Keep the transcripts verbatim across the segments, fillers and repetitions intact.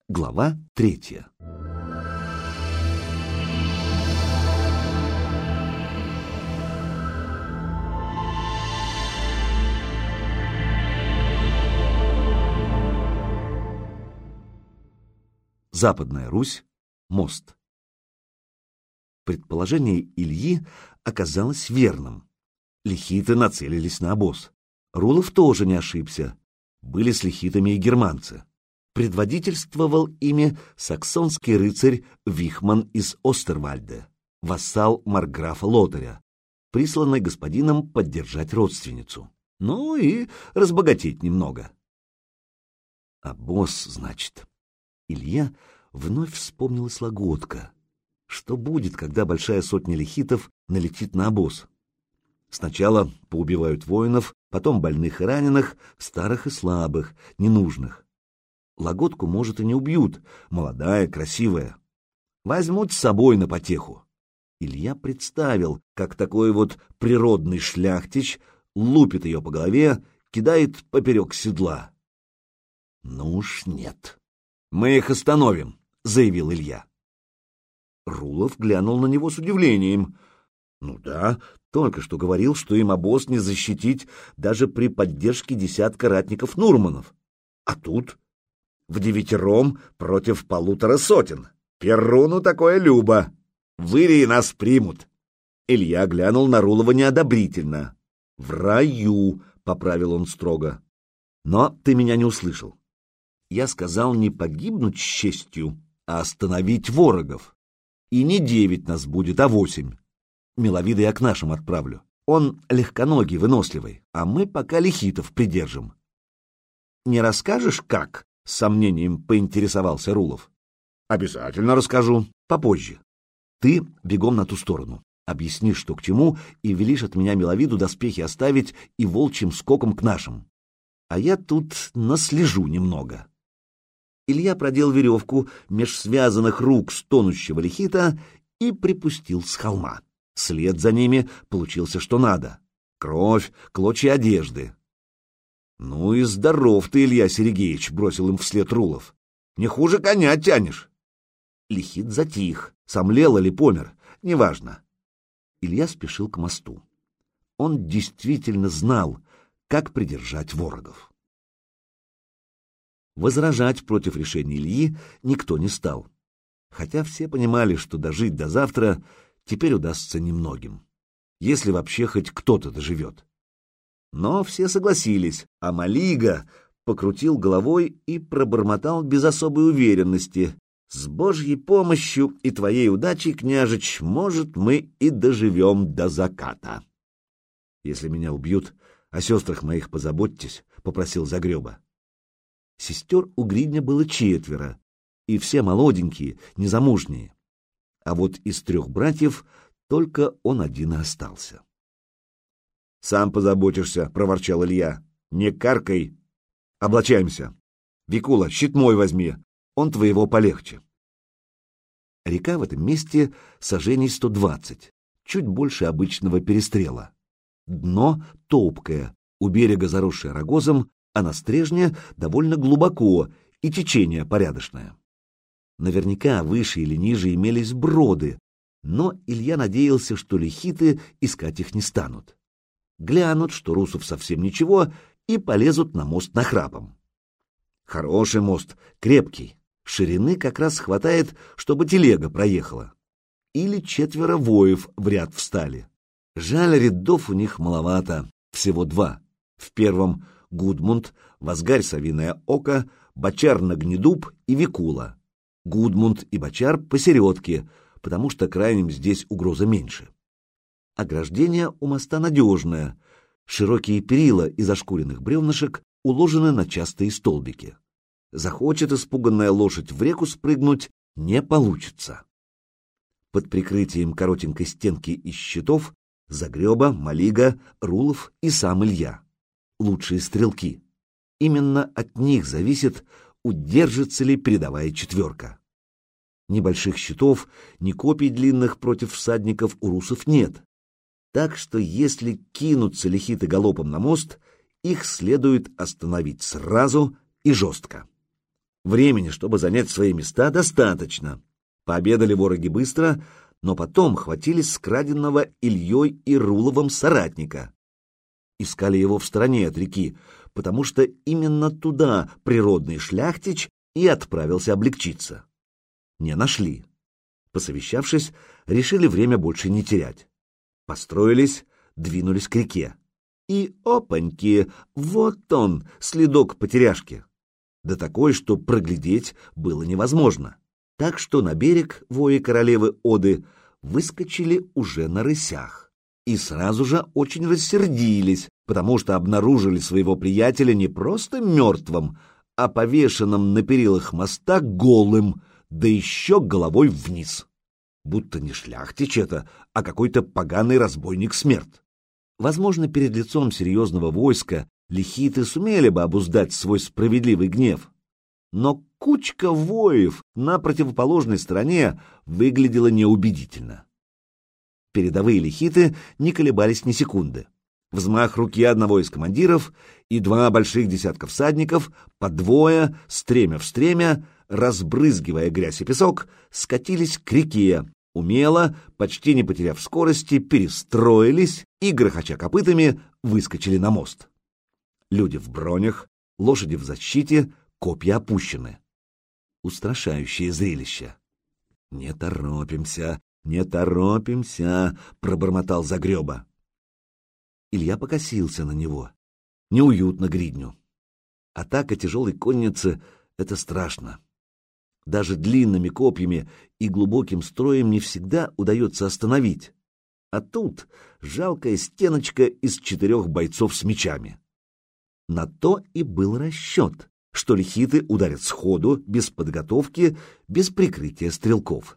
Глава третья. Западная Русь. Мост. Предположение Ильи оказалось верным. Лихиты нацелились на обоз. Рулов тоже не ошибся. Были с лихитами и германцы. Предводительствовал ими саксонский рыцарь Вихман из Остервальде, вассал маркграфа Лотаря, присланный господином поддержать родственницу. Ну и разбогатеть немного. Обоз, значит. Илья вновь вспомнил слоготка. Что будет, когда большая сотня лихитов налетит на обоз? Сначала поубивают воинов, потом больных и раненых, старых и слабых, ненужных. Лагодку, может, и не убьют, молодая, красивая. Возьмут с собой на потеху. Илья представил, как такой вот природный шляхтич лупит ее по голове, кидает поперек седла. Ну уж нет. Мы их остановим, заявил Илья. Рулов глянул на него с удивлением. Ну да, только что говорил, что им обоз не защитить даже при поддержке десятка ратников-нурманов. А тут в девятером против полутора сотен. Перуну такое любо. В Ирии нас примут. Илья глянул на Рулова неодобрительно. В раю, поправил он строго. Но ты меня не услышал. Я сказал не погибнуть с честью, а остановить ворогов. И не девять нас будет, а восемь. Миловида я к нашим отправлю. Он легконогий, выносливый, а мы пока лихитов придержим. Не расскажешь, как? С сомнением поинтересовался Рулов. Обязательно расскажу, попозже. Ты бегом на ту сторону, объяснишь, что к чему, и велишь от меня Миловиду доспехи оставить и волчьим скоком к нашим. А я тут наслежу немного. Илья продел веревку меж связанных рук стонущего лихита и припустил с холма. След за ними получился что надо. Кровь, клочья одежды. «Ну и здоров ты, Илья Сергеевич», — бросил им вслед Рулов. «Не хуже коня тянешь». Лихит затих, сомлел или помер, неважно. Илья спешил к мосту. Он действительно знал, как придержать ворогов. Возражать против решения Ильи никто не стал, хотя все понимали, что дожить до завтра теперь удастся немногим, если вообще хоть кто-то доживет. Но все согласились, а Малига покрутил головой и пробормотал без особой уверенности: «С Божьей помощью и твоей удачей, княжич, может, мы и доживем до заката». «Если меня убьют, о сестрах моих позаботьтесь», — попросил Загреба. Сестер у Гридня было четверо, и все молоденькие, незамужние. А вот из трех братьев только он один и остался. «Сам позаботишься», — проворчал Илья. «Не каркай. Облачаемся. Викула, щит мой возьми, он твоего полегче». Река в этом месте саженей сто двадцать, чуть больше обычного перестрела. Дно топкое, у берега заросшее рогозом, а на стрежне довольно глубоко и течение порядочное. Наверняка выше или ниже имелись броды, но Илья надеялся, что лихиты искать их не станут. Глянут, что русов совсем ничего, и полезут на мост нахрапом. Хороший мост, крепкий, ширины как раз хватает, чтобы телега проехала. Или четверо воев в ряд встали. Жаль, рядов у них маловато, всего два. В первом Гудмунд, Возгарь Совиное Око, Бочар Нагнедуб и Викула. Гудмунд и Бочар посередке, потому что крайним здесь угроза меньше. Ограждение у моста надежное. Широкие перила из ошкуренных бревнышек уложены на частые столбики. Захочет испуганная лошадь в реку спрыгнуть, не получится. Под прикрытием коротенькой стенки из щитов Загреба, Малига, Рулов и сам Илья. Лучшие стрелки. Именно от них зависит, удержится ли передовая четверка. Небольших щитов, ни копий длинных против всадников у русов нет. Так что если кинутся лихиты галопом на мост, их следует остановить сразу и жестко. Времени, чтобы занять свои места, достаточно. Пообедали вороги быстро, но потом хватились с краденного Ильей и Руловым соратника. Искали его в стороне от реки, потому что именно туда природный шляхтич и отправился облегчиться. Не нашли. Посовещавшись, решили время больше не терять. Построились, двинулись к реке. И опаньки, вот он, следок потеряшки. Да такой, что проглядеть было невозможно. Так что на берег вои королевы Оды выскочили уже на рысях. И сразу же очень рассердились, потому что обнаружили своего приятеля не просто мертвым, а повешенным на перилах моста голым, да еще головой вниз. Будто не шляхтич это, а какой-то поганый разбойник-смерть. Возможно, перед лицом серьезного войска лихиты сумели бы обуздать свой справедливый гнев. Но кучка воев на противоположной стороне выглядела неубедительно. Передовые лихиты не колебались ни секунды. Взмах руки одного из командиров, и два больших десятка всадников, по двое, стремя в стремя, разбрызгивая грязь и песок, скатились к реке, умело, почти не потеряв скорости, перестроились и, грохоча копытами, выскочили на мост. Люди в бронях, лошади в защите, копья опущены. Устрашающее зрелище. «Не торопимся, не торопимся», — пробормотал Загреба. Илья покосился на него. Неуютно гридню. Атака тяжелой конницы — это страшно. Даже длинными копьями и глубоким строем не всегда удается остановить. А тут жалкая стеночка из четырех бойцов с мечами. На то и был расчет, что лихиты ударят сходу, без подготовки, без прикрытия стрелков.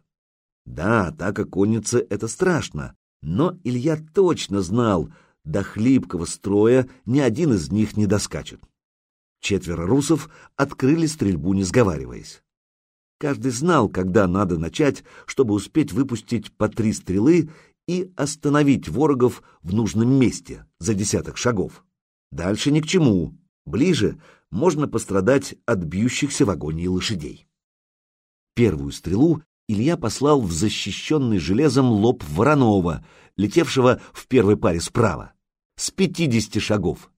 Да, атака конницы — это страшно, но Илья точно знал, до хлипкого строя ни один из них не доскачет. Четверо русов открыли стрельбу, не сговариваясь. Каждый знал, когда надо начать, чтобы успеть выпустить по три стрелы и остановить ворогов в нужном месте за десяток шагов. Дальше ни к чему. Ближе можно пострадать от бьющихся в агонии лошадей. Первую стрелу Илья послал в защищенный железом лоб Воронова, летевшего в первой паре справа, с пятидесяти шагов.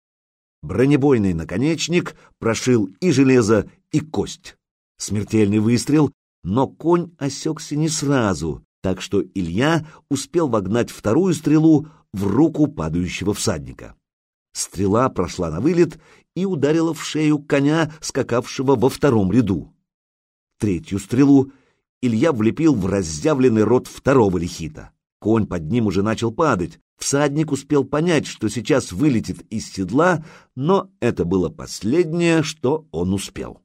Бронебойный наконечник прошил и железо, и кость. Смертельный выстрел, но конь осекся не сразу, так что Илья успел вогнать вторую стрелу в руку падающего всадника. Стрела прошла на вылет и ударила в шею коня, скакавшего во втором ряду. Третью стрелу Илья влепил в разъявленный рот второго лихита. Конь под ним уже начал падать. Всадник успел понять, что сейчас вылетит из седла, но это было последнее, что он успел.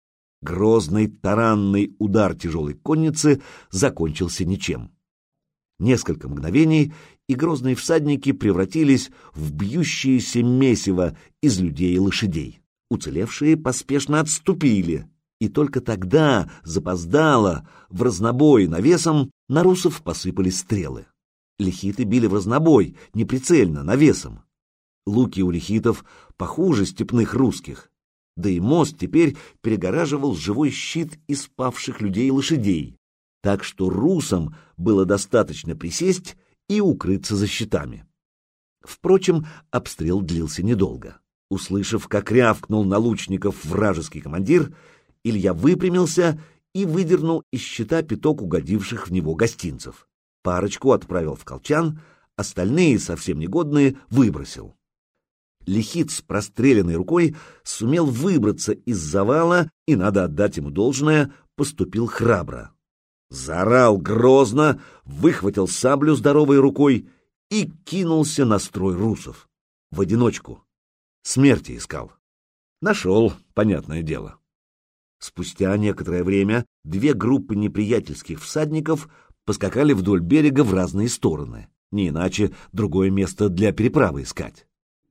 Грозный таранный удар тяжелой конницы закончился ничем. Несколько мгновений, и грозные всадники превратились в бьющееся месиво из людей и лошадей. Уцелевшие поспешно отступили, и только тогда, запоздало, в разнобой навесом на русов посыпались стрелы. Лихиты били в разнобой, неприцельно, навесом. Луки у лихитов похуже степных русских. Да и мост теперь перегораживал живой щит из павших людей и лошадей, так что русам было достаточно присесть и укрыться за щитами. Впрочем, обстрел длился недолго. Услышав, как рявкнул на лучников вражеский командир, Илья выпрямился и выдернул из щита пяток угодивших в него гостинцев. Парочку отправил в колчан, остальные, совсем негодные, выбросил. Лихит с простреленной рукой сумел выбраться из завала и, надо отдать ему должное, поступил храбро. Заорал грозно, выхватил саблю здоровой рукой и кинулся на строй русов. В одиночку. Смерти искал. Нашел, понятное дело. Спустя некоторое время две группы неприятельских всадников поскакали вдоль берега в разные стороны. Не иначе другое место для переправы искать.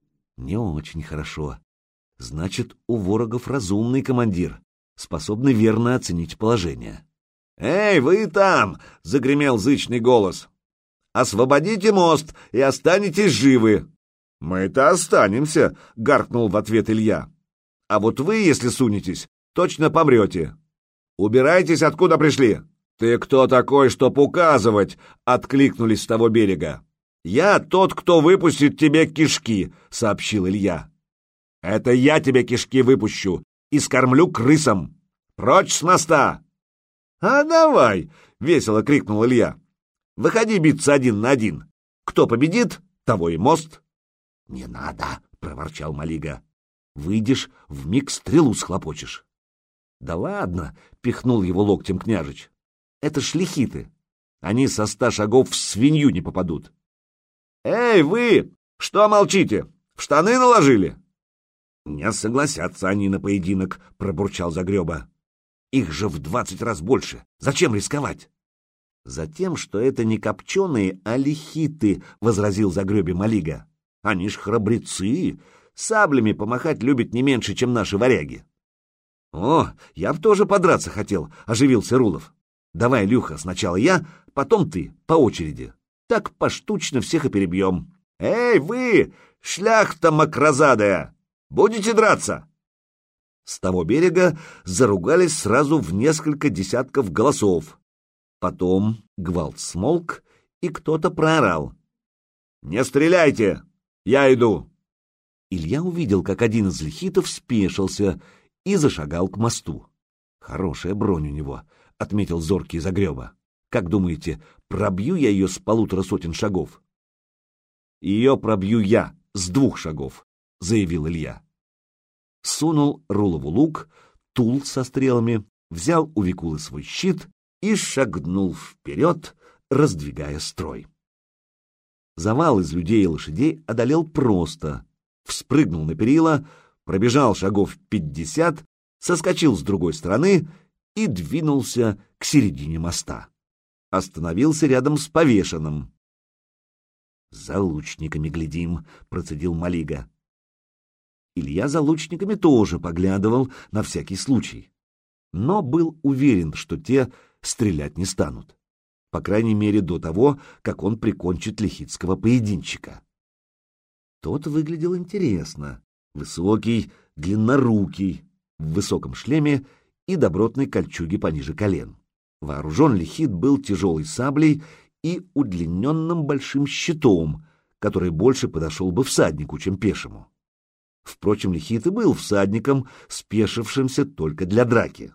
Не очень хорошо. Значит, у ворогов разумный командир, способный верно оценить положение. «Эй, вы там!» — загремел зычный голос. «Освободите мост и останетесь живы!» «Мы-то останемся!» — гаркнул в ответ Илья. «А вот вы, если сунетесь, точно помрете. Убирайтесь, откуда пришли. Ты кто такой, чтоб указывать? Откликнулись с того берега. Я тот, кто выпустит тебе кишки, сообщил Илья. Это я тебе кишки выпущу и скормлю крысам. Прочь с моста! А давай, весело крикнул Илья. Выходи биться один на один. Кто победит, того и мост. Не надо, проворчал Малига. Выйдешь, вмиг стрелу схлопочешь. Да ладно, пихнул его локтем княжич. Это ж лихиты. Они со ста шагов в свинью не попадут. Эй, вы! Что молчите? В штаны наложили? Не согласятся они на поединок, пробурчал Загреба. Их же в двадцать раз больше. Зачем рисковать? Затем, что это не копченые, а лихиты, возразил Загребе Малига. Они ж храбрецы. Саблями помахать любят не меньше, чем наши варяги. О, я б тоже подраться хотел, оживился Рулов. Давай, Люха, сначала я, потом ты, по очереди. Так поштучно всех и перебьем. Эй, вы, шляхта макрозадая, будете драться? С того берега заругались сразу в несколько десятков голосов. Потом гвалт смолк, и кто-то проорал. «Не стреляйте! Я иду!» Илья увидел, как один из лихитов спешился и зашагал к мосту. «Хорошая бронь у него», — отметил зоркий Загреба. «Как думаете, пробью я ее с полутора сотен шагов?» «Ее пробью я с двух шагов», — заявил Илья. Сунул Рулову лук, тул со стрелами, взял у Викулы свой щит и шагнул вперед, раздвигая строй. Завал из людей и лошадей одолел просто. Вспрыгнул на перила, пробежал шагов пятьдесят, соскочил с другой стороны и двинулся к середине моста. Остановился рядом с повешенным. «За лучниками глядим», — процедил Малига. Илья за лучниками тоже поглядывал на всякий случай, но был уверен, что те стрелять не станут, по крайней мере до того, как он прикончит лихитского поединчика. Тот выглядел интересно, высокий, длиннорукий, в высоком шлеме и добротной кольчуге пониже колен. Вооружен лихит был тяжелой саблей и удлиненным большим щитом, который больше подошел бы всаднику, чем пешему. Впрочем, лихит и был всадником, спешившимся только для драки.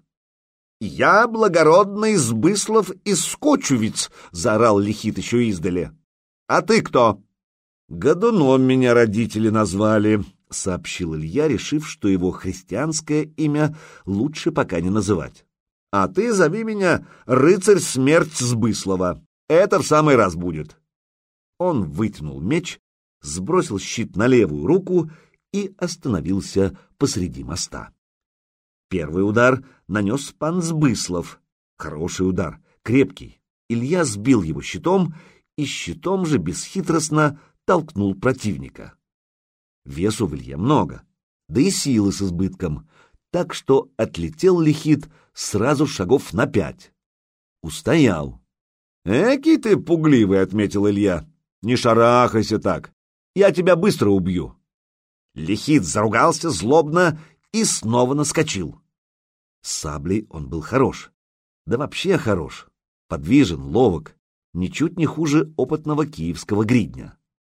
«Я благородный Сбыслов из Скочувиц!» — заорал лихит еще издали. «А ты кто?» «Годуном меня родители назвали», — сообщил Илья, решив, что его христианское имя лучше пока не называть. «А ты зови меня рыцарь смерть Сбыслова. Это в самый раз будет». Он вытянул меч, сбросил щит на левую руку и остановился посреди моста. Первый удар нанес пан Сбыслов. Хороший удар, крепкий. Илья сбил его щитом и щитом же бесхитростно толкнул противника. Весу в Илье много, да и силы с избытком, так что отлетел лихит сразу шагов на пять. Устоял. «Экий ты пугливый», — отметил Илья. «Не шарахайся так, я тебя быстро убью». Лихит заругался злобно и снова наскочил. С саблей он был хорош, да вообще хорош, подвижен, ловок, ничуть не хуже опытного киевского гридня.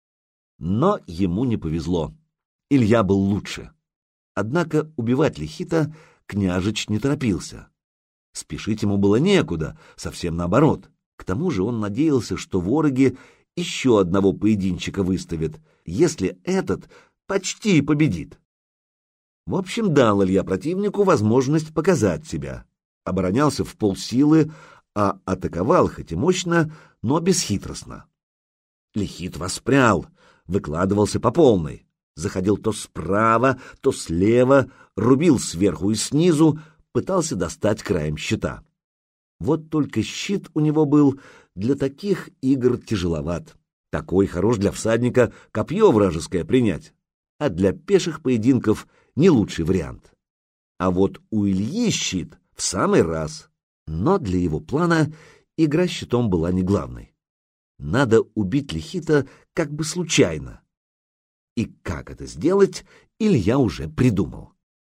Но ему не повезло. Илья был лучше. Однако убивать лихита княжич не торопился. Спешить ему было некуда, совсем наоборот. К тому же он надеялся, что вороги еще одного поединчика выставят, если этот почти победит. В общем, дал Илья противнику возможность показать себя. Оборонялся в полсилы, а атаковал хоть и мощно, но бесхитростно. Лихит воспрял, выкладывался по полной. Заходил то справа, то слева, рубил сверху и снизу, пытался достать краем щита. Вот только щит у него был для таких игр тяжеловат. Такой хорош для всадника копье вражеское принять, а для пеших поединков не лучший вариант. А вот у Ильи щит в самый раз. Но для его плана игра щитом была не главной. Надо убить лихита как бы случайно. И как это сделать, Илья уже придумал.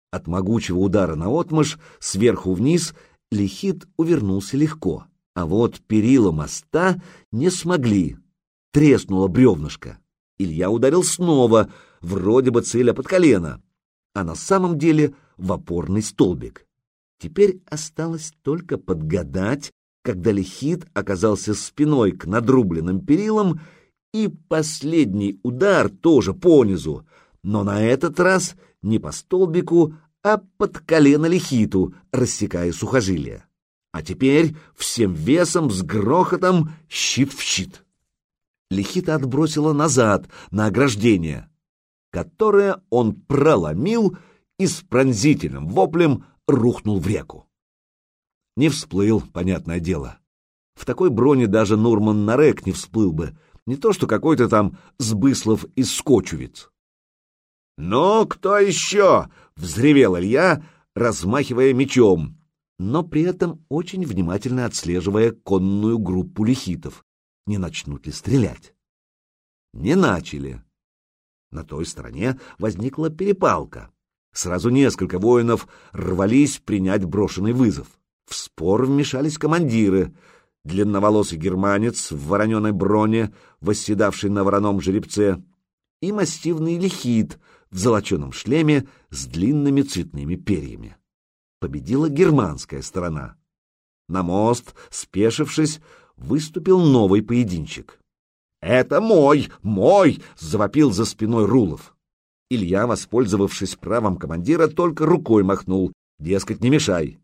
От могучего удара наотмашь, сверху вниз, Лихит увернулся легко, а вот перила моста не смогли. Треснуло бревнышко. Илья ударил снова, вроде бы целя под колено, а на самом деле в опорный столбик. Теперь осталось только подгадать, когда Лихит оказался спиной к надрубленным перилам, и последний удар тоже понизу, но на этот раз не по столбику, а под колено Лихиту, рассекая сухожилия. А теперь всем весом с грохотом щит в щит. Лихита отбросило назад на ограждение, которое он проломил и с пронзительным воплем рухнул в реку. Не всплыл, понятное дело. В такой броне даже Нурман Нарек не всплыл бы, не то что какой-то там Сбыслов из Скочевиц. «Ну, кто еще?» — взревел Илья, размахивая мечом, но при этом очень внимательно отслеживая конную группу лихитов. Не начнут ли стрелять? Не начали. На той стороне возникла перепалка. Сразу несколько воинов рвались принять брошенный вызов. В спор вмешались командиры. Длинноволосый германец в вороненой броне, восседавший на вороном жеребце, и массивный лихит в золоченом шлеме с длинными цветными перьями. Победила германская сторона. На мост, спешившись, выступил новый поединчик. «Это мой! Мой!» — завопил за спиной Рулов. Илья, воспользовавшись правом командира, только рукой махнул, дескать, не мешай.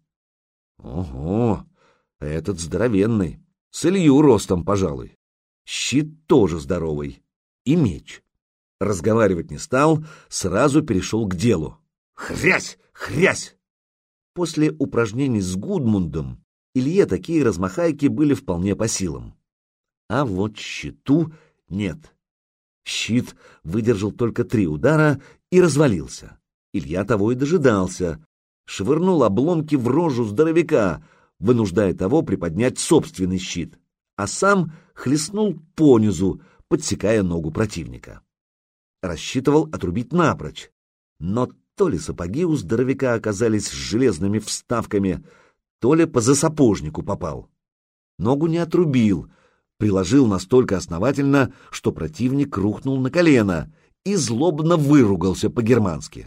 Ого, этот здоровенный, с Илью ростом, пожалуй. Щит тоже здоровый. И меч. Разговаривать не стал, сразу перешел к делу. Хрясь! Хрясь! После упражнений с Гудмундом Илье такие размахайки были вполне по силам. А вот щиту нет. Щит выдержал только три удара и развалился. Илья того и дожидался. Швырнул обломки в рожу здоровяка, вынуждая того приподнять собственный щит, а сам хлестнул понизу, подсекая ногу противника. Рассчитывал отрубить напрочь, но то ли сапоги у здоровяка оказались с железными вставками, то ли по засапожнику попал. Ногу не отрубил, приложил настолько основательно, что противник рухнул на колено и злобно выругался по-германски.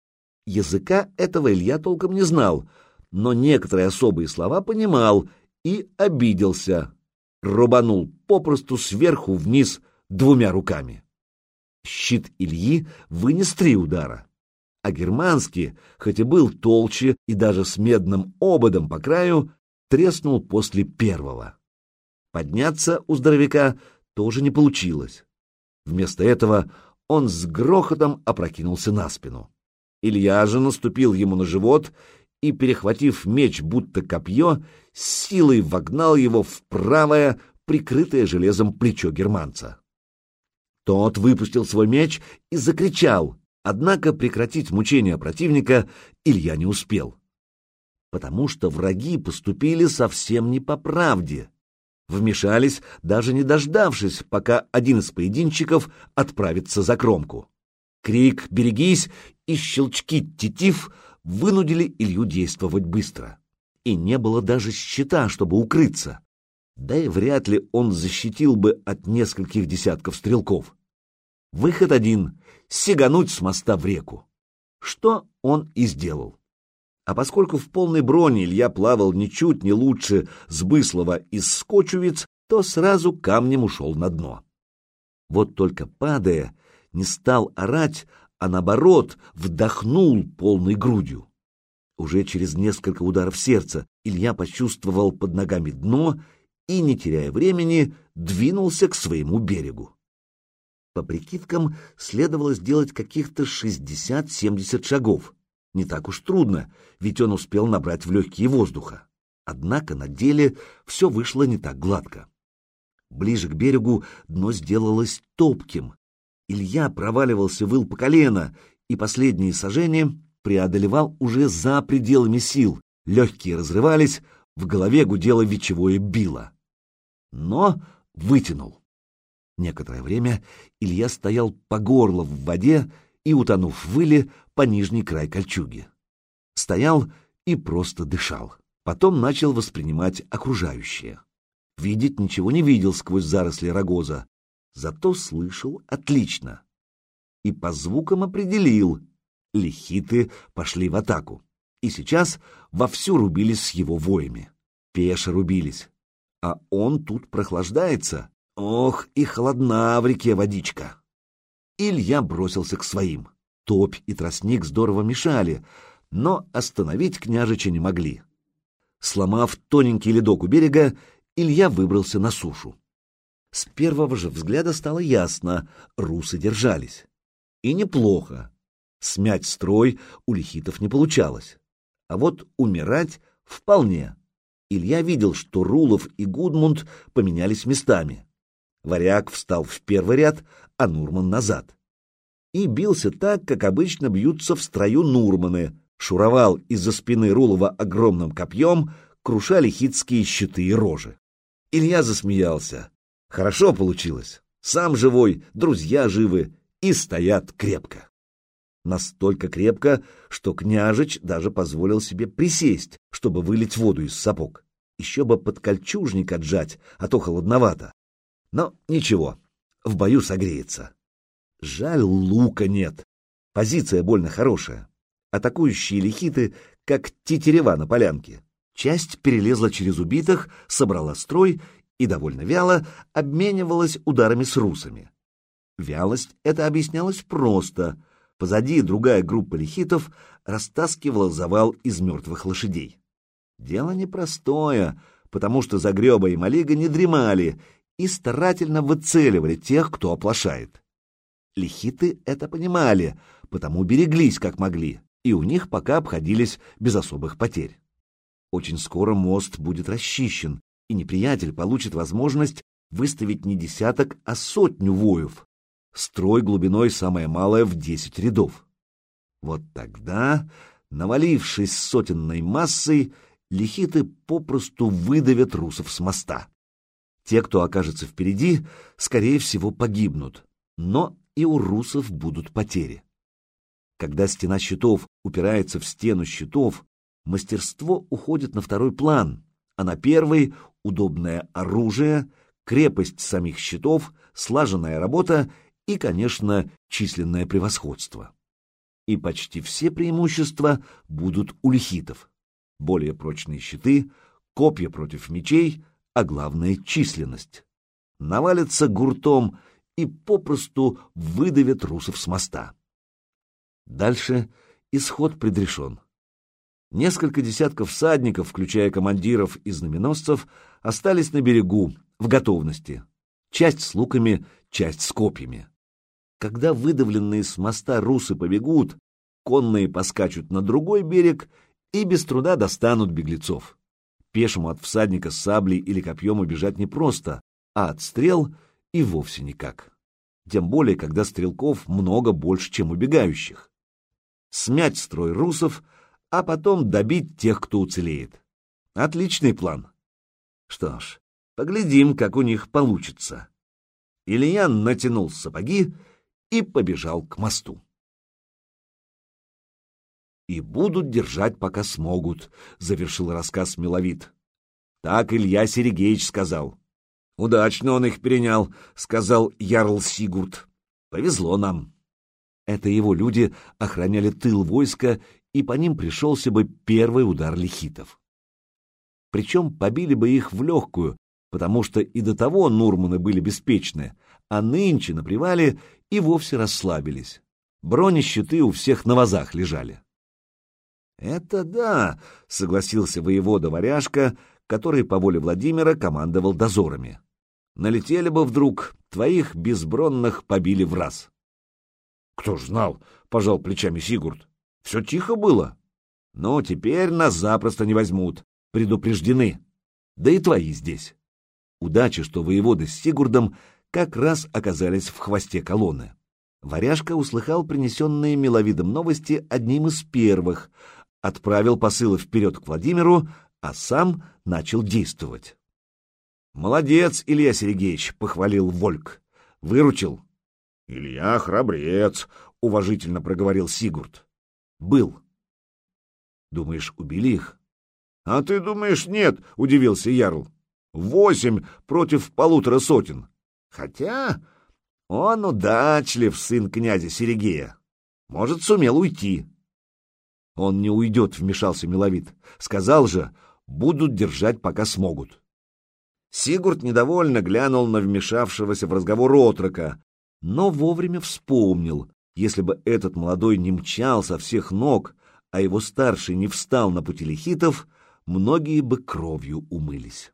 Языка этого Илья толком не знал, но некоторые особые слова понимал и обиделся. Рубанул попросту сверху вниз двумя руками. Щит Ильи вынес три удара, а германский, хоть и был толще и даже с медным ободом по краю, треснул после первого. Подняться у здоровяка тоже не получилось. Вместо этого он с грохотом опрокинулся на спину. Илья же наступил ему на живот и, перехватив меч будто копье, с силой вогнал его в правое, прикрытое железом плечо германца. Тот выпустил свой меч и закричал, однако прекратить мучения противника Илья не успел. Потому что враги поступили совсем не по правде. Вмешались, даже не дождавшись, пока один из поединщиков отправится за кромку. Крик «Берегись!» и щелчки тетив вынудили Илью действовать быстро. И не было даже щита, чтобы укрыться. Да и вряд ли он защитил бы от нескольких десятков стрелков. Выход один — сигануть с моста в реку. Что он и сделал. А поскольку в полной броне Илья плавал ничуть не лучше Сбыслова из Скочевиц, то сразу камнем ушел на дно. Вот только падая, не стал орать, а наоборот вдохнул полной грудью. Уже через несколько ударов сердца Илья почувствовал под ногами дно и, не теряя времени, двинулся к своему берегу. По прикидкам, следовало сделать каких-то шестьдесят-семьдесят шагов. Не так уж трудно, ведь он успел набрать в легкие воздуха. Однако на деле все вышло не так гладко. Ближе к берегу дно сделалось топким. Илья проваливался в ил по колено, и последние сажения преодолевал уже за пределами сил. Легкие разрывались, в голове гудело вечевое било. Но вытянул. Некоторое время Илья стоял по горло в воде и, утонув в иле, по нижний край кольчуги. Стоял и просто дышал. Потом начал воспринимать окружающее. Видеть ничего не видел сквозь заросли рогоза, зато слышал отлично. И по звукам определил — лихиты пошли в атаку. И сейчас вовсю рубились с его воями. Пеше рубились. А он тут прохлаждается. Ох, и холодна в реке водичка. Илья бросился к своим. Топь и тростник здорово мешали, но остановить княжича не могли. Сломав тоненький ледок у берега, Илья выбрался на сушу. С первого же взгляда стало ясно — русы держались. И неплохо. Смять строй у лихитов не получалось. А вот умирать вполне. Илья видел, что Рулов и Гудмунд поменялись местами. Варяг встал в первый ряд, а Нурман назад. И бился так, как обычно бьются в строю нурманы, шуровал из-за спины Рулова огромным копьем, круша лихитские щиты и рожи. Илья засмеялся. Хорошо получилось. Сам живой, друзья живы и стоят крепко. Настолько крепко, что княжич даже позволил себе присесть, чтобы вылить воду из сапог. Еще бы под кольчужник отжать, а то холодновато. Но ничего, в бою согреется. Жаль, лука нет. Позиция больно хорошая. Атакующие лихиты, как тетерева на полянке. Часть перелезла через убитых, собрала строй и довольно вяло обменивалась ударами с русами. Вялость это объяснялось просто. Позади другая группа лихитов растаскивала завал из мертвых лошадей. Дело непростое, потому что Загреба и Малига не дремали и старательно выцеливали тех, кто оплошает. Лихиты это понимали, потому береглись как могли, и у них пока обходились без особых потерь. Очень скоро мост будет расчищен, и неприятель получит возможность выставить не десяток, а сотню воев. Строй глубиной самое малое в десять рядов. Вот тогда, навалившись сотенной массой, лихиты попросту выдавят русов с моста. Те, кто окажется впереди, скорее всего погибнут, но и у русов будут потери. Когда стена щитов упирается в стену щитов, мастерство уходит на второй план, а на первый — удобное оружие, крепость самих щитов, слаженная работа и, конечно, численное превосходство. И почти все преимущества будут у лихитов. Более прочные щиты, копья против мечей, а главное — численность. Навалятся гуртом и попросту выдавят русов с моста. Дальше исход предрешен. Несколько десятков всадников, включая командиров и знаменосцев, остались на берегу, в готовности. Часть с луками, часть с копьями. Когда выдавленные с моста русы побегут, конные поскачут на другой берег и без труда достанут беглецов. Пешему от всадника с саблей или копьем убежать непросто, а от стрел и вовсе никак. Тем более, когда стрелков много больше, чем убегающих. Смять строй русов, а потом добить тех, кто уцелеет. Отличный план. Что ж, поглядим, как у них получится. Илья натянул сапоги и побежал к мосту. «И будут держать, пока смогут», — завершил рассказ Миловид. «Так Илья Сергеевич сказал». «Удачно он их перенял», — сказал ярл Сигурд. «Повезло нам». Это его люди охраняли тыл войска, и по ним пришелся бы первый удар лихитов. Причем побили бы их в легкую, потому что и до того нурманы были беспечны, а нынче на привале и вовсе расслабились. Бронещиты у всех на вазах лежали. «Это да», — согласился воевода Варяжка, который по воле Владимира командовал дозорами. «Налетели бы вдруг, твоих безбронных побили в раз». «Кто ж знал?» — пожал плечами Сигурд. «Все тихо было. Но теперь нас запросто не возьмут. Предупреждены. Да и твои здесь». Удача, что воеводы с Сигурдом как раз оказались в хвосте колонны. Варяжка услыхал принесенные Миловидом новости одним из первых, отправил посылы вперед к Владимиру, а сам начал действовать. «Молодец, Илья Сергеевич», — похвалил Вольк. «Выручил». «Илья храбрец», — уважительно проговорил Сигурд. «Был». Думаешь, убили их? А ты думаешь, нет, удивился ярл. Восемь против полутора сотен. Хотя он удачлив, сын князя Серегея. Может, сумел уйти. Он не уйдет, вмешался Миловид. Сказал же, будут держать, пока смогут. Сигурд недовольно глянул на вмешавшегося в разговор отрока, но вовремя вспомнил, если бы этот молодой не мчал со всех ног, а его старший не встал на пути лихитов, многие бы кровью умылись.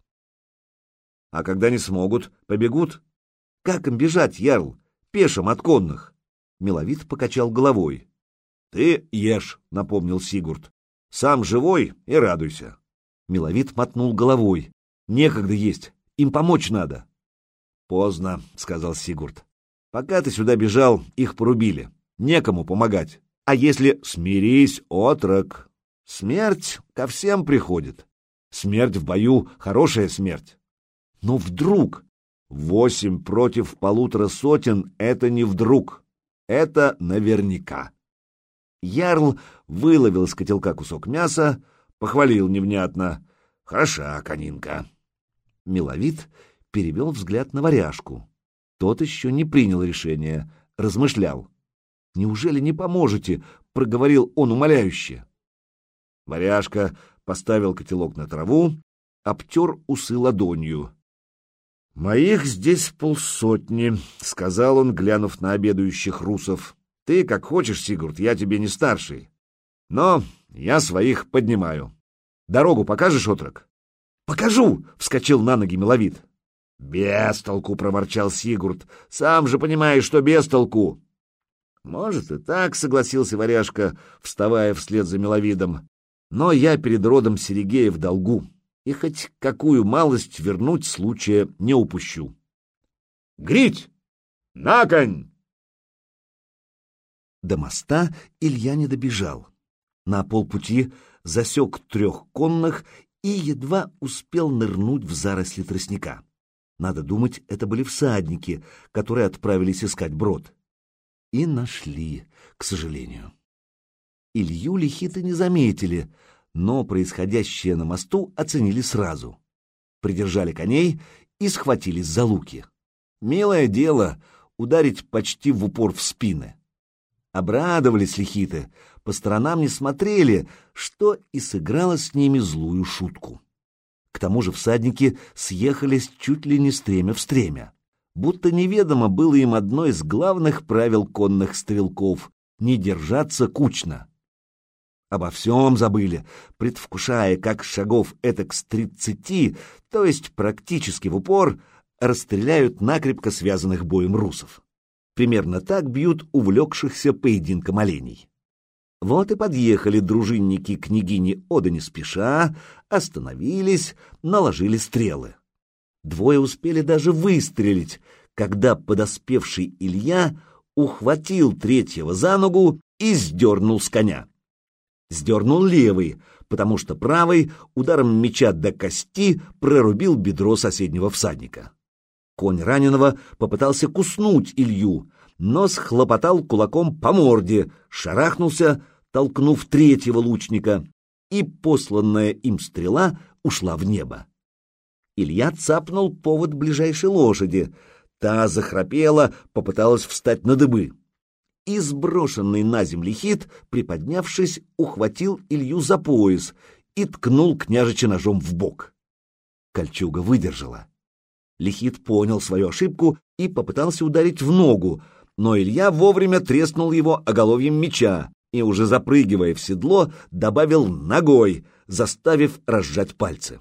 А когда не смогут, побегут? Как им бежать, ярл, пешим от конных? Миловид покачал головой. Ты ешь, напомнил Сигурд. Сам живой и радуйся. Миловид мотнул головой. Некогда есть, им помочь надо. Поздно, сказал Сигурд. Пока ты сюда бежал, их порубили. Некому помогать. А если смирись, отрок? Смерть ко всем приходит. Смерть в бою — хорошая смерть. Но вдруг восемь против полутора сотен — это не вдруг. Это наверняка. Ярл выловил из котелка кусок мяса, похвалил невнятно. Хороша конинка. Миловид перевел взгляд на варяжку. Тот еще не принял решения, размышлял. «Неужели не поможете?» — проговорил он умоляюще. Варяжка поставил котелок на траву, обтер усы ладонью. «Моих здесь полсотни», — сказал он, глянув на обедающих русов. «Ты как хочешь, Сигурд, я тебе не старший. Но я своих поднимаю. Дорогу покажешь, отрок?» «Покажу!» — вскочил на ноги Миловид. «Без толку!» — проворчал Сигурд. «Сам же понимаешь, что без толку!» «Может, и так», — согласился варяжка, вставая вслед за Миловидом. «Но я перед родом Серегея в долгу, и хоть какую малость вернуть случая не упущу». «Грить! На конь!» До моста Илья не добежал. На полпути засек трех конных и едва успел нырнуть в заросли тростника. Надо думать, это были всадники, которые отправились искать брод. И нашли, к сожалению. Илью лихиты не заметили, но происходящее на мосту оценили сразу. Придержали коней и схватились за луки. Милое дело — ударить почти в упор в спины. Обрадовались лихиты, по сторонам не смотрели, что и сыграло с ними злую шутку. К тому же всадники съехались чуть ли не стремя в стремя. Будто неведомо было им одно из главных правил конных стрелков — не держаться кучно. Обо всем забыли, предвкушая, как шагов этак с тридцати, то есть практически в упор, расстреляют накрепко связанных боем русов. Примерно так бьют увлекшихся поединком оленей. Вот и подъехали дружинники княгини Оды не спеша, остановились, наложили стрелы. Двое успели даже выстрелить, когда подоспевший Илья ухватил третьего за ногу и сдернул с коня. Сдернул левый, потому что правый ударом меча до кости прорубил бедро соседнего всадника. Конь раненого попытался куснуть Илью, но схлопотал кулаком по морде, шарахнулся, толкнув третьего лучника, и посланная им стрела ушла в небо. Илья цапнул повод ближайшей лошади, та захрапела, попыталась встать на дыбы. И сброшенный на землю лихит, приподнявшись, ухватил Илью за пояс и ткнул княжича ножом в бок. Кольчуга выдержала. Лихит понял свою ошибку и попытался ударить в ногу, но Илья вовремя треснул его оголовьем меча и, уже запрыгивая в седло, добавил ногой, заставив разжать пальцы.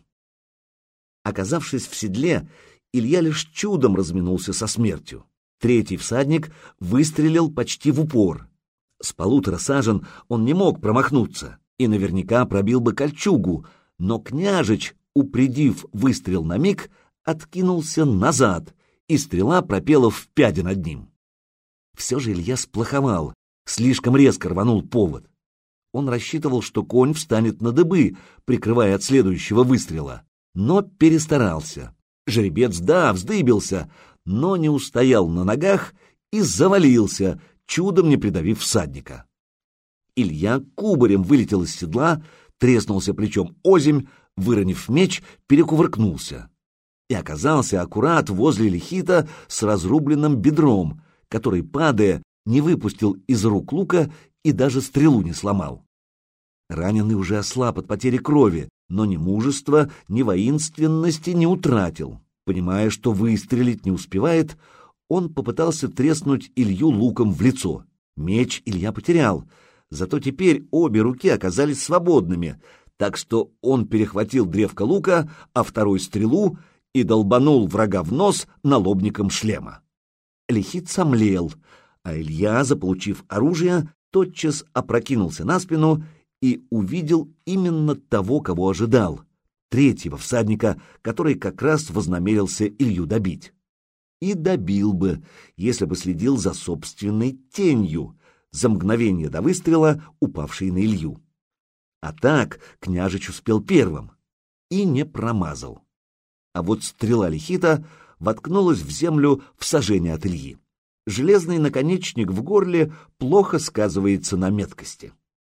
Оказавшись в седле, Илья лишь чудом разминулся со смертью. Третий всадник выстрелил почти в упор. С полутора сажен он не мог промахнуться и наверняка пробил бы кольчугу, но княжич, упредив выстрел на миг, откинулся назад, и стрела пропела в пяде над ним. Все же Илья сплоховал, слишком резко рванул повод. Он рассчитывал, что конь встанет на дыбы, прикрывая от следующего выстрела, но перестарался. Жеребец, да, вздыбился, но не устоял на ногах и завалился, чудом не придавив всадника. Илья кубарем вылетел из седла, треснулся плечом озимь, выронив меч, перекувыркнулся и оказался аккурат возле Лихита с разрубленным бедром, который, падая, не выпустил из рук лука и даже стрелу не сломал. Раненый уже ослаб от потери крови, но ни мужества, ни воинственности не утратил. Понимая, что выстрелить не успевает, он попытался треснуть Илью луком в лицо. Меч Илья потерял, зато теперь обе руки оказались свободными, так что он перехватил древко лука, а второй стрелу и долбанул врага в нос налобником шлема. Лихит сомлел, а Илья, заполучив оружие, тотчас опрокинулся на спину и увидел именно того, кого ожидал, третьего всадника, который как раз вознамерился Илью добить. И добил бы, если бы следил за собственной тенью, за мгновение до выстрела, упавшей на Илью. А так княжич успел первым и не промазал. А вот стрела Лихита воткнулась в землю в сажение от Ильи. Железный наконечник в горле плохо сказывается на меткости.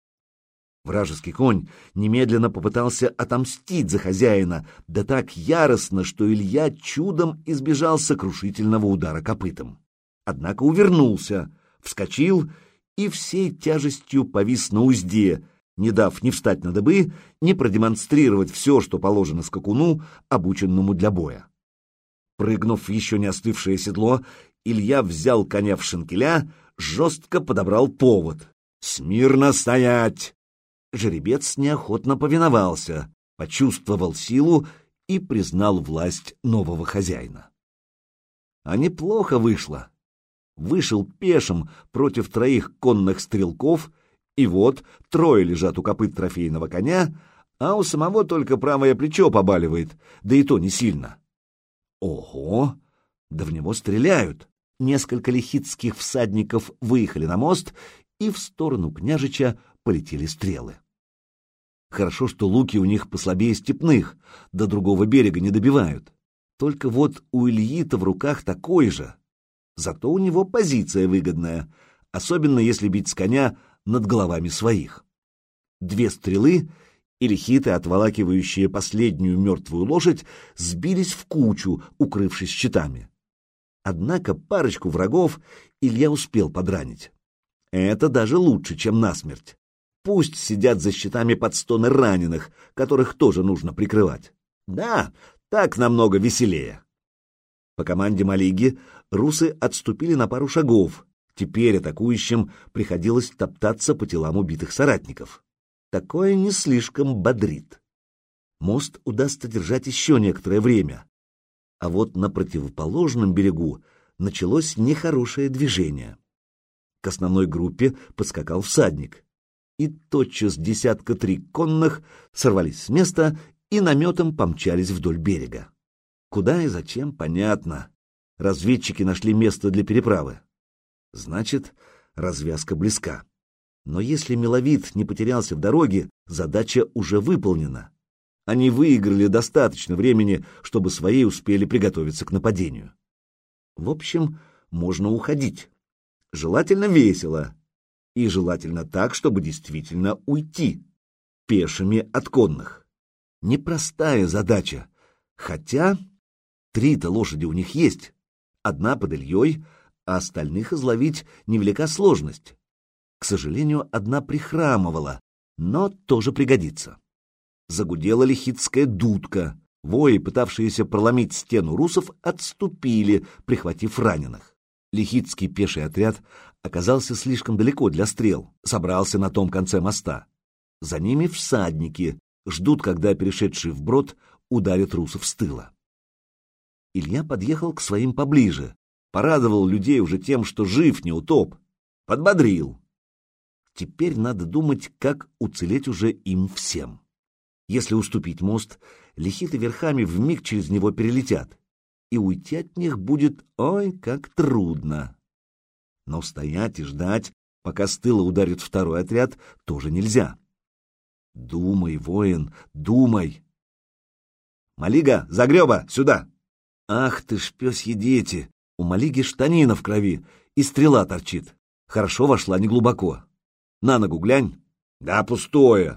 Вражеский конь немедленно попытался отомстить за хозяина, да так яростно, что Илья чудом избежал сокрушительного удара копытом. Однако увернулся, вскочил и всей тяжестью повис на узде, не дав ни встать на дыбы, ни продемонстрировать все, что положено скакуну, обученному для боя. Прыгнув в еще не остывшее седло, Илья взял коня в шинкеля, жестко подобрал повод. «Смирно стоять!» Жеребец неохотно повиновался, почувствовал силу и признал власть нового хозяина. А неплохо вышло. Вышел пешим против троих конных стрелков, и вот трое лежат у копыт трофейного коня, а у самого только правое плечо побаливает, да и то не сильно. Ого! Да в него стреляют! Несколько лихитских всадников выехали на мост, и в сторону княжича полетели стрелы. Хорошо, что луки у них послабее степных, до другого берега не добивают. Только вот у Ильи-то в руках такой же. Зато у него позиция выгодная, особенно если бить с коня над головами своих. Две стрелы, и лихиты, отволакивающие последнюю мертвую лошадь, сбились в кучу, укрывшись щитами. Однако парочку врагов Илья успел подранить. Это даже лучше, чем насмерть. Пусть сидят за щитами под стоны раненых, которых тоже нужно прикрывать. Да, так намного веселее. По команде Малиги русы отступили на пару шагов. Теперь атакующим приходилось топтаться по телам убитых соратников. Такое не слишком бодрит. Мост удастся держать еще некоторое время. А вот на противоположном берегу началось нехорошее движение. К основной группе подскакал всадник. И тотчас десятка три конных сорвались с места и наметом помчались вдоль берега. Куда и зачем, понятно. Разведчики нашли место для переправы. Значит, развязка близка. Но если Миловид не потерялся в дороге, задача уже выполнена. Они выиграли достаточно времени, чтобы свои успели приготовиться к нападению. В общем, можно уходить. Желательно весело. И желательно так, чтобы действительно уйти. Пешими от конных. Непростая задача. Хотя три-то лошади у них есть. Одна под Ильей, а остальных изловить невелика сложность. К сожалению, одна прихрамывала, но тоже пригодится. Загудела лихитская дудка. Вои, пытавшиеся проломить стену русов, отступили, прихватив раненых. Лихитский пеший отряд оказался слишком далеко для стрел, собрался на том конце моста. За ними всадники, ждут, когда перешедший вброд ударит русов с тыла. Илья подъехал к своим поближе, порадовал людей уже тем, что жив, не утоп, подбодрил. Теперь надо думать, как уцелеть уже им всем. Если уступить мост, лихиты верхами вмиг через него перелетят, и уйти от них будет ой как трудно. Но стоять и ждать, пока с тыла ударит второй отряд, тоже нельзя. Думай, воин, думай. Малига, Загреба, сюда! Ах ты ж, пёсьи дети! У Малиги штанина в крови, и стрела торчит. Хорошо вошла, неглубоко. На ногу глянь. Да, пустое.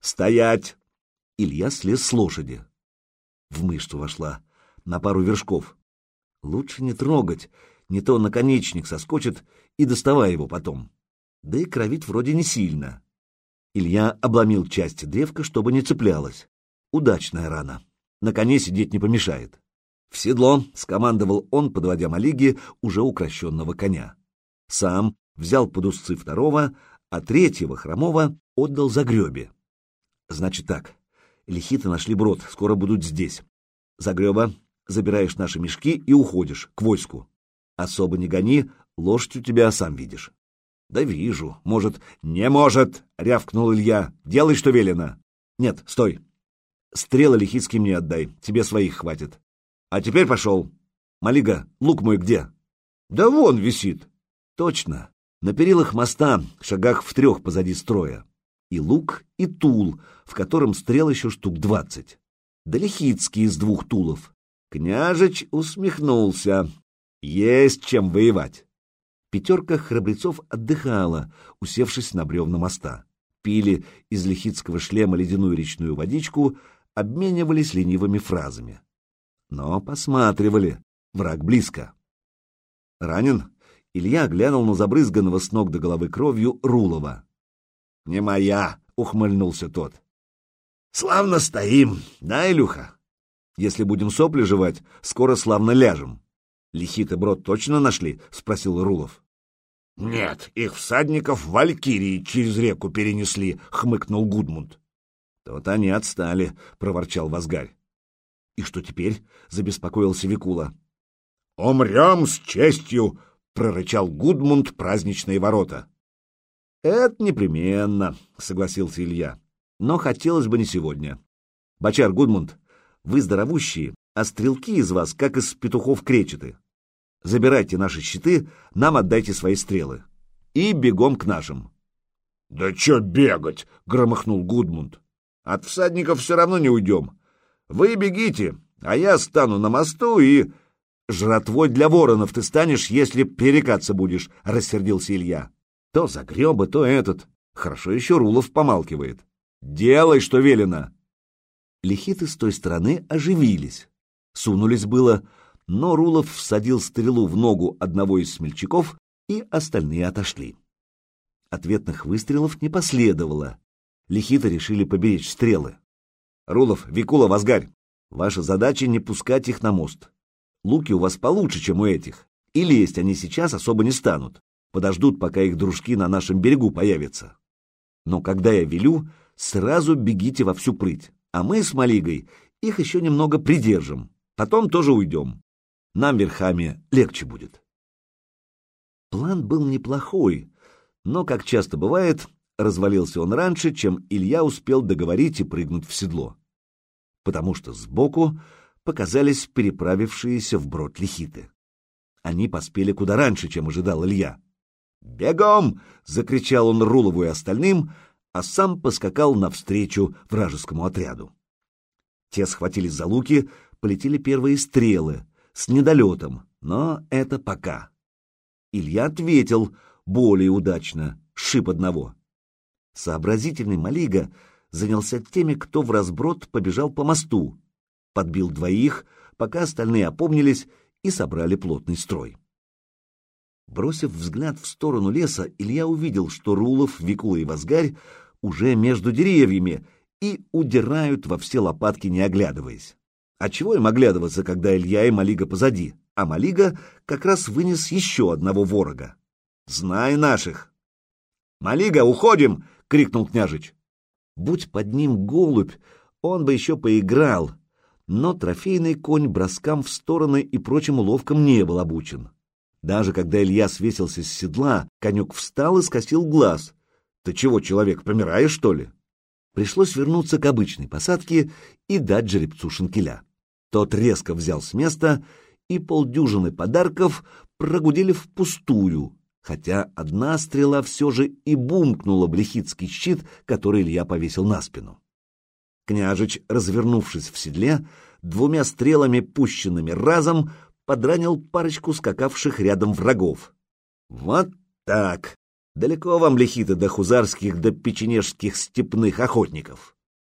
«Стоять!» Илья слез с лошади. В мышцу вошла, на пару вершков. Лучше не трогать, не то наконечник соскочит и доставай его потом. Да и кровит вроде не сильно. Илья обломил части древка, чтобы не цеплялось. Удачная рана. На коне сидеть не помешает. «В седло!» — скомандовал он, подводя Малиги уже укращенного коня. Сам взял под узцы второго, а третьего, хромого, отдал Загребе. «Значит так, лихиты нашли брод, скоро будут здесь. Загреба, забираешь наши мешки и уходишь к войску. Особо не гони, лошадь у тебя сам видишь». «Да вижу. Может...» «Не может!» — рявкнул Илья. «Делай, что велено!» «Нет, стой. Стрелы лихитские мне отдай, тебе своих хватит. А теперь пошел. Малига, лук мой где?» «Да вон висит». «Точно. На перилах моста, шагах в трех позади строя. И лук, и тул, в котором стрел еще штук двадцать. Да лихитские из двух тулов». Княжич усмехнулся. «Есть чем воевать». Пятерка храбрецов отдыхала, усевшись на бревна моста. Пили из лихитского шлема ледяную речную водичку, обменивались ленивыми фразами. Но посматривали. Враг близко. «Ранен?» Илья глянул на забрызганного с ног до головы кровью Рулова. «Не моя!» — ухмыльнулся тот. «Славно стоим, да, Илюха? Если будем сопли жевать, скоро славно ляжем». «Лихиты брод точно нашли?» — спросил Рулов. «Нет, их всадников валькирии через реку перенесли», — хмыкнул Гудмунд. «То-то они отстали», — проворчал Вазгарь. «И что теперь?» — забеспокоился Викула. «Умрем с честью», — прорычал Гудмунд праздничные ворота. «Это непременно», — согласился Илья. «Но хотелось бы не сегодня. Бочар, Гудмунд, вы здоровущие, а стрелки из вас, как из петухов кречеты. Забирайте наши щиты, нам отдайте свои стрелы. И бегом к нашим». «Да чё бегать?» — громыхнул Гудмунд. «От всадников все равно не уйдем. Вы бегите, а я стану на мосту и...» «Жратвой для воронов ты станешь, если перекаться будешь», — рассердился Илья. «То Загреба, то этот. Хорошо еще Рулов помалкивает. Делай, что велено». Лихиты с той стороны оживились. Сунулись было, но Рулов всадил стрелу в ногу одного из смельчаков, и остальные отошли. Ответных выстрелов не последовало. Лихиты решили поберечь стрелы. «Рулов, Викула, Вазгарь, ваша задача не пускать их на мост. Луки у вас получше, чем у этих, и лезть они сейчас особо не станут. Подождут, пока их дружки на нашем берегу появятся. Но когда я велю, сразу бегите во всю прыть, а мы с Малигой их еще немного придержим, потом тоже уйдем. Нам верхами легче будет». План был неплохой, но, как часто бывает, развалился он раньше, чем Илья успел договорить и прыгнуть в седло. Потому что сбоку показались переправившиеся вброд лихиты. Они поспели куда раньше, чем ожидал Илья. «Бегом!» — закричал он Рулову и остальным, а сам поскакал навстречу вражескому отряду. Те схватились за луки, полетели первые стрелы, с недолетом, но это пока. Илья ответил более удачно, шип одного. Сообразительный Малига занялся теми, кто в разброд побежал по мосту, подбил двоих, пока остальные опомнились и собрали плотный строй. Бросив взгляд в сторону леса, Илья увидел, что Рулов, Викула и Вазгарь уже между деревьями и удирают во все лопатки, не оглядываясь. А чего им оглядываться, когда Илья и Малига позади, а Малига как раз вынес еще одного ворога? «Знай наших!» «Малига, уходим!» — крикнул княжич. Будь под ним голубь, он бы еще поиграл, но трофейный конь броскам в стороны и прочим уловкам не был обучен. Даже когда Илья свесился с седла, конек встал и скосил глаз. «Ты чего, человек, помираешь, что ли?» Пришлось вернуться к обычной посадке и дать жеребцу шинкеля. Тот резко взял с места, и полдюжины подарков прогудели впустую, хотя одна стрела все же и бумкнула в лихитский щит, который Илья повесил на спину. Княжич, развернувшись в седле, двумя стрелами, пущенными разом, подранил парочку скакавших рядом врагов. «Вот так!» Далеко вам, лихита, до хузарских да печенежских степных охотников.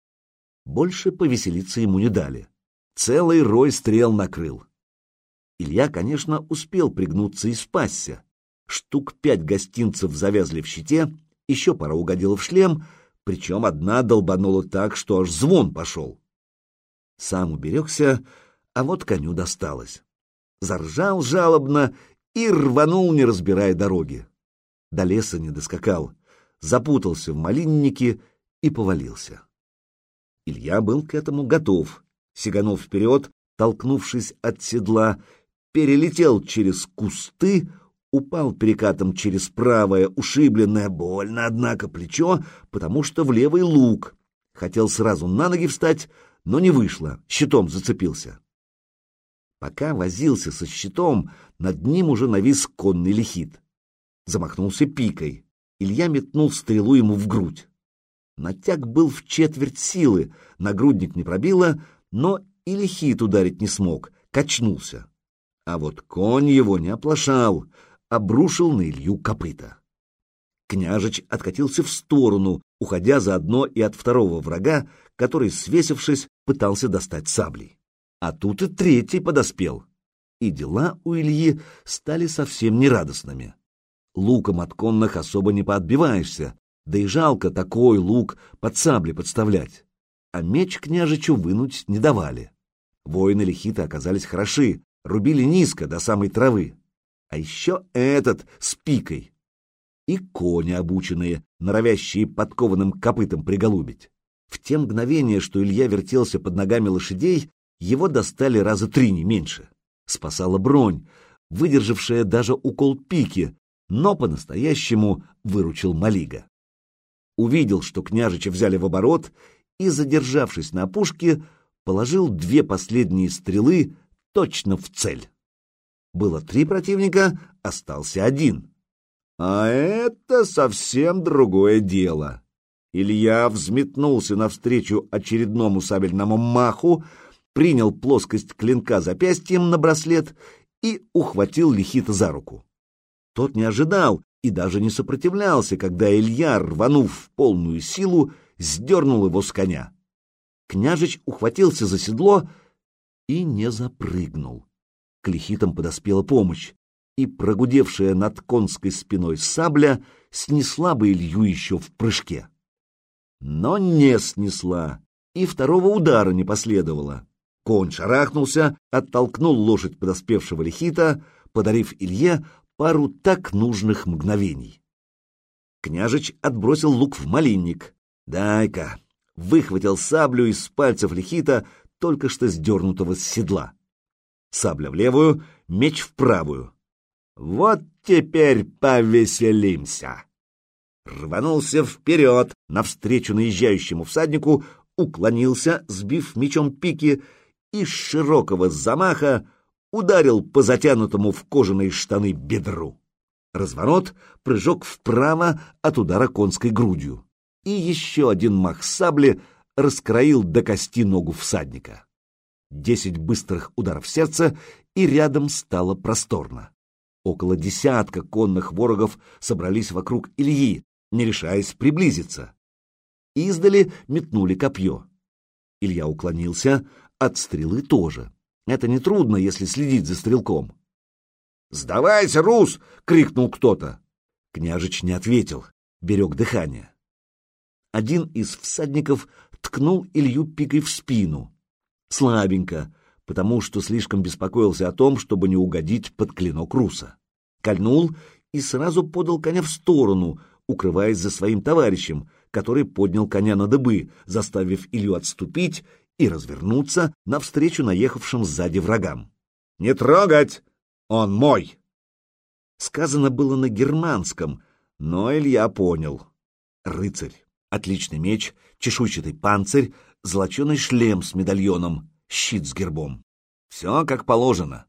Больше повеселиться ему не дали. Целый рой стрел накрыл. Илья, конечно, успел пригнуться и спасся. Штук пять гостинцев завязли в щите, еще пара угодила в шлем, причем одна долбанула так, что аж звон пошел. Сам уберегся, а вот коню досталось. Заржал жалобно и рванул, не разбирая дороги. До леса не доскакал, запутался в малиннике и повалился. Илья был к этому готов. Сиганув вперед, толкнувшись от седла, перелетел через кусты, упал перекатом через правое, ушибленное, больно, однако, плечо, потому что в левый лук. Хотел сразу на ноги встать, но не вышло, щитом зацепился. Пока возился со щитом, над ним уже навис конный лихит. Замахнулся пикой. Илья метнул стрелу ему в грудь. Натяг был в четверть силы, нагрудник не пробило, но и лихит ударить не смог, качнулся. А вот конь его не оплошал, обрушил на Илью копыта. Княжич откатился в сторону, уходя заодно и от второго врага, который, свесившись, пытался достать саблей. А тут и третий подоспел. И дела у Ильи стали совсем нерадостными. Луком от конных особо не поотбиваешься, да и жалко такой лук под сабли подставлять. А меч княжичу вынуть не давали. Воины лихита оказались хороши, рубили низко до самой травы. А еще этот с пикой. И кони обученные, норовящие подкованным копытом приголубить. В те мгновения, что Илья вертелся под ногами лошадей, его достали раза три, не меньше. Спасала бронь, выдержавшая даже укол пики, но по-настоящему выручил Малига. Увидел, что княжича взяли в оборот, и, задержавшись на опушке, положил две последние стрелы точно в цель. Было три противника, остался один. А это совсем другое дело. Илья взметнулся навстречу очередному сабельному маху, принял плоскость клинка запястьем на браслет и ухватил лихита за руку. Тот не ожидал и даже не сопротивлялся, когда Илья, рванув в полную силу, сдернул его с коня. Княжич ухватился за седло и не запрыгнул. К лихитам подоспела помощь, и прогудевшая над конской спиной сабля снесла бы Илью еще в прыжке. Но не снесла, и второго удара не последовало. Конь шарахнулся, оттолкнул лошадь подоспевшего лихита, подарив Илье пару так нужных мгновений. Княжич отбросил лук в малинник. «Дай-ка!» Выхватил саблю из пальцев лихита, только что сдернутого с седла. Сабля в левую, меч в правую. «Вот теперь повеселимся!» Рванулся вперед, навстречу наезжающему всаднику, уклонился, сбив мечом пики, и с широкого замаха ударил по затянутому в кожаные штаны бедру. Разворот, прыжок вправо от удара конской грудью. И еще один мах сабли раскроил до кости ногу всадника. Десять быстрых ударов сердца, и рядом стало просторно. Около десятка конных ворогов собрались вокруг Ильи, не решаясь приблизиться. Издали метнули копье. Илья уклонился, от стрелы тоже. Это нетрудно, если следить за стрелком. «Сдавайся, Рус!» — крикнул кто-то. Княжич не ответил, берег дыхание. Один из всадников ткнул Илью пикой в спину. Слабенько, потому что слишком беспокоился о том, чтобы не угодить под клинок руса. Кольнул и сразу подал коня в сторону, укрываясь за своим товарищем, который поднял коня на дыбы, заставив Илью отступить и развернуться навстречу наехавшим сзади врагам. «Не трогать! Он мой!» Сказано было на германском, но Илья понял. Рыцарь, отличный меч, чешуйчатый панцирь, золоченый шлем с медальоном, щит с гербом. Все как положено.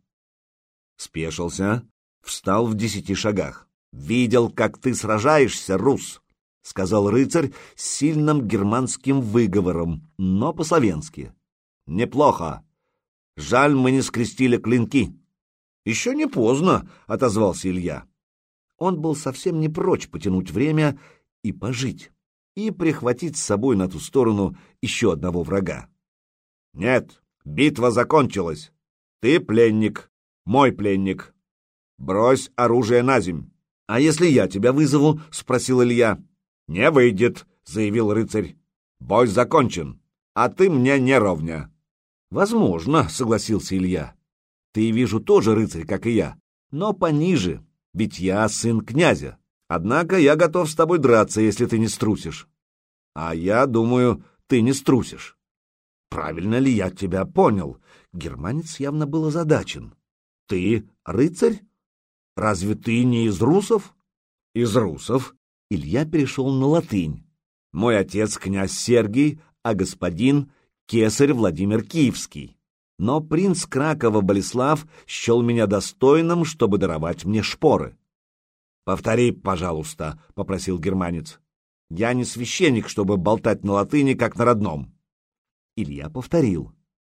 Спешился, встал в десяти шагах. «Видел, как ты сражаешься, Рус!» — сказал рыцарь с сильным германским выговором, но по-словенски. «Неплохо. Жаль, мы не скрестили клинки». «Еще не поздно», — отозвался Илья. Он был совсем не прочь потянуть время и пожить, и прихватить с собой на ту сторону еще одного врага. «Нет, битва закончилась. Ты пленник, мой пленник. Брось оружие на земь». «А если я тебя вызову?» — спросил Илья. «Не выйдет», — заявил рыцарь. «Бой закончен, а ты мне не ровня». «Возможно», — согласился Илья. «Ты, вижу, тоже рыцарь, как и я, но пониже, ведь я сын князя. Однако я готов с тобой драться, если ты не струсишь». «А я думаю, ты не струсишь». «Правильно ли я тебя понял?» Германец явно был озадачен. «Ты рыцарь? Разве ты не из русов?» «Из русов». Илья перешел на латынь. «Мой отец князь Сергий, а господин — кесарь Владимир Киевский. Но принц Кракова Болеслав счел меня достойным, чтобы даровать мне шпоры». «Повтори, пожалуйста», — попросил германец. «Я не священник, чтобы болтать на латыни, как на родном». Илья повторил.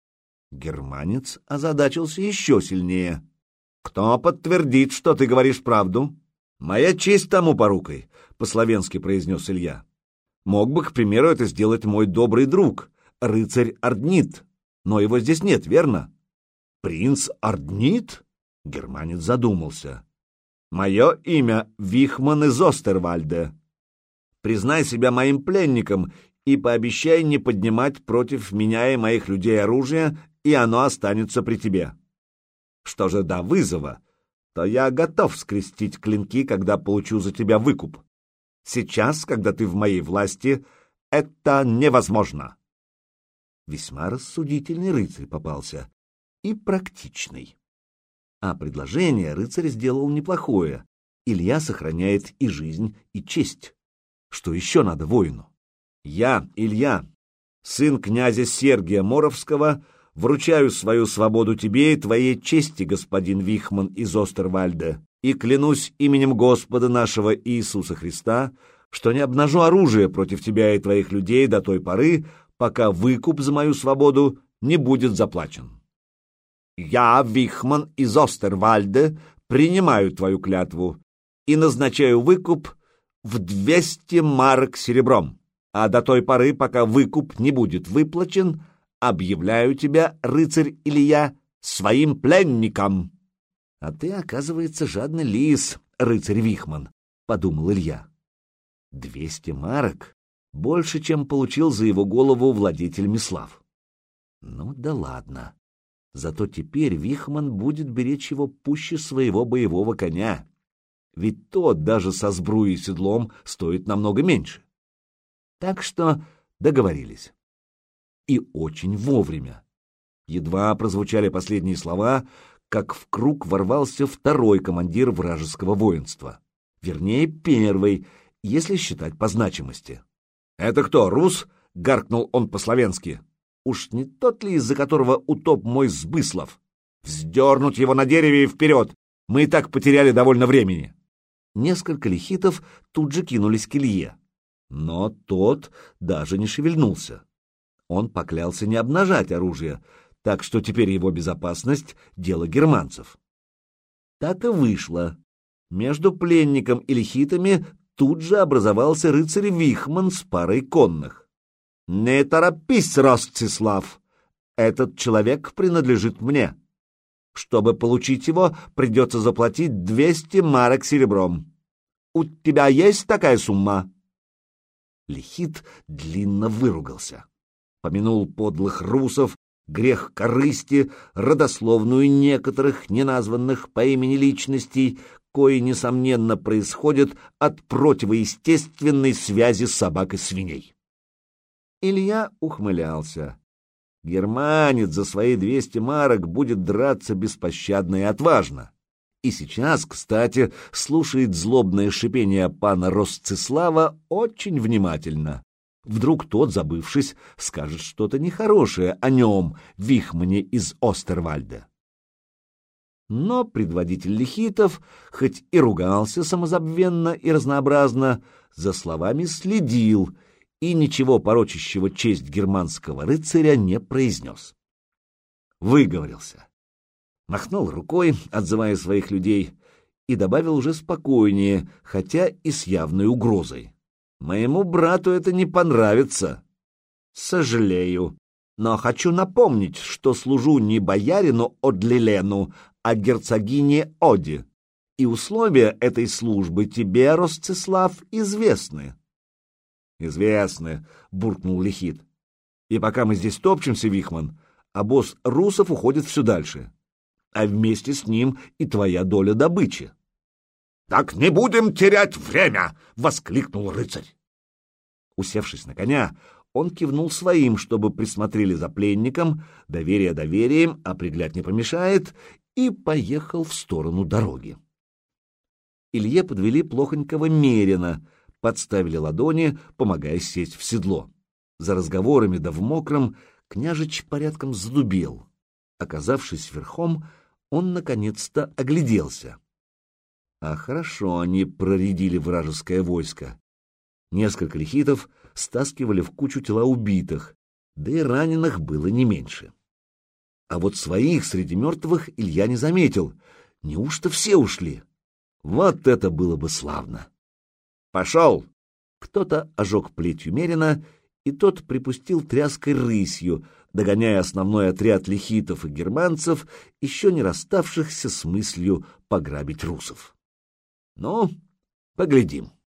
Германец озадачился еще сильнее. «Кто подтвердит, что ты говоришь правду?» «Моя честь тому порукой», — по-словенски произнес Илья. «Мог бы, к примеру, это сделать мой добрый друг, рыцарь Арднит, но его здесь нет, верно?» «Принц Арднит?» — германец задумался. «Мое имя Вихман из Остервальде. Признай себя моим пленником и пообещай не поднимать против меня и моих людей оружие, и оно останется при тебе. Что же до вызова, то я готов скрестить клинки, когда получу за тебя выкуп. Сейчас, когда ты в моей власти, это невозможно». Весьма рассудительный рыцарь попался и практичный. А предложение рыцарь сделал неплохое. Илья сохраняет и жизнь, и честь. Что еще надо воину? «Я, Илья, сын князя Сергия Моровского, вручаю свою свободу тебе и твоей чести, господин Вихман из Остервальда, и клянусь именем Господа нашего Иисуса Христа, что не обнажу оружие против тебя и твоих людей до той поры, пока выкуп за мою свободу не будет заплачен. Я, Вихман из Остервальда, принимаю твою клятву и назначаю выкуп в двести марок серебром, а до той поры, пока выкуп не будет выплачен, объявляю тебя, рыцарь Илья, своим пленником». «А ты, оказывается, жадный лис, рыцарь Вихман», — подумал Илья. «Двести марок больше, чем получил за его голову владетель Мислав. Ну да ладно. Зато теперь Вихман будет беречь его пуще своего боевого коня, ведь тот даже со сбруей и седлом стоит намного меньше. Так что договорились. И очень вовремя. Едва прозвучали последние слова, как в круг ворвался второй командир вражеского воинства. Вернее, первый, если считать по значимости. «Это кто, рус?» — гаркнул он по-словенски. «Уж не тот ли, из-за которого утоп мой Сбыслов? Вздернуть его на дереве и вперед! Мы и так потеряли довольно времени!» Несколько лихитов тут же кинулись к Илье. Но тот даже не шевельнулся. Он поклялся не обнажать оружие, так что теперь его безопасность — дело германцев. Так и вышло. Между пленником и лихитами тут же образовался рыцарь Вихман с парой конных. «Не торопись, Ростислав! Этот человек принадлежит мне. Чтобы получить его, придется заплатить двести марок серебром. У тебя есть такая сумма?» Лихит длинно выругался. Помянул подлых русов, грех корысти, родословную некоторых неназванных по имени личностей, кои, несомненно, происходят от противоестественной связи собак и свиней. Илья ухмылялся. Германец за свои двести марок будет драться беспощадно и отважно. И сейчас, кстати, слушает злобное шипение пана Ростислава очень внимательно. Вдруг тот, забывшись, скажет что-то нехорошее о нем, Вихмане из Остервальда. Но предводитель лихитов, хоть и ругался самозабвенно и разнообразно, за словами следил и ничего порочащего честь германского рыцаря не произнес. Выговорился. Махнул рукой, отзывая своих людей, и добавил уже спокойнее, хотя и с явной угрозой. «Моему брату это не понравится. Сожалею, но хочу напомнить, что служу не боярину Одлилену, а герцогине Оди, и условия этой службы тебе, Ростислав, известны». «Известны», — буркнул Лихит. «И пока мы здесь топчемся, Вихман, обоз русов уходит все дальше, а вместе с ним и твоя доля добычи». «Так не будем терять время!» — воскликнул рыцарь. Усевшись на коня, он кивнул своим, чтобы присмотрели за пленником, доверие доверием, а пригляд не помешает, и поехал в сторону дороги. Илье подвели плохонького мерина, подставили ладони, помогая сесть в седло. За разговорами да в мокром княжич порядком задубел. Оказавшись верхом, он наконец-то огляделся. А хорошо они проредили вражеское войско. Несколько лихитов стаскивали в кучу тела убитых, да и раненых было не меньше. А вот своих среди мертвых Илья не заметил. Неужто все ушли? Вот это было бы славно! «Пошел!» Кто-то ожег плетью мерина, и тот припустил тряской рысью, догоняя основной отряд лихитов и германцев, еще не расставшихся с мыслью пограбить русов. Ну, поглядим.